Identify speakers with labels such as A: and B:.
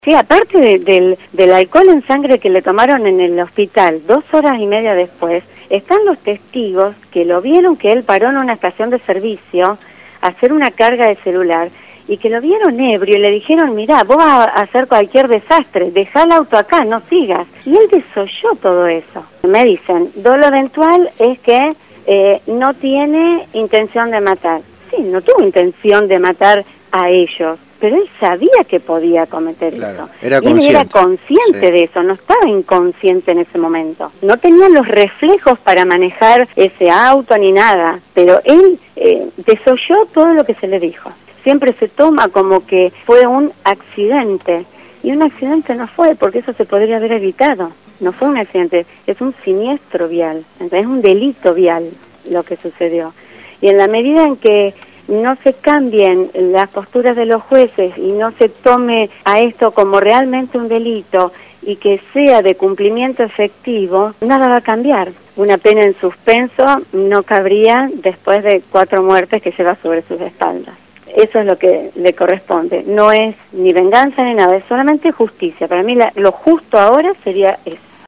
A: Sí, aparte del alcohol en sangre que le tomaron en el hospital 2 horas y media después, están los testigos que lo vieron, que él paró en una estación de servicio a hacer una carga de celular y que lo vieron ebrio y le dijeron, mirá, vos vas a hacer cualquier desastre, dejá el auto acá, no sigas. Y él desoyó todo eso. Me dicen, dolo eventual es que no tiene intención de matar. Sí, no tuvo intención de matar a ellos, pero él sabía que podía cometer eso.
B: Era
A: y él era consciente de eso, no estaba inconsciente en ese momento. No tenía los reflejos para manejar ese auto ni nada, pero él desoyó todo lo que se le dijo. Siempre se toma como que fue un accidente, y un accidente no fue, porque eso se podría haber evitado. No fue un accidente, es un siniestro vial, entonces es un delito vial lo que sucedió. Y en la medida en que no se cambien las posturas de los jueces y no se tome a esto como realmente un delito y que sea de cumplimiento efectivo, nada va a cambiar. Una pena en suspenso no cabría después de 4 muertes que lleva sobre sus espaldas. Eso es lo que le corresponde. No es ni venganza ni nada, es solamente justicia. Para mí lo justo ahora sería eso.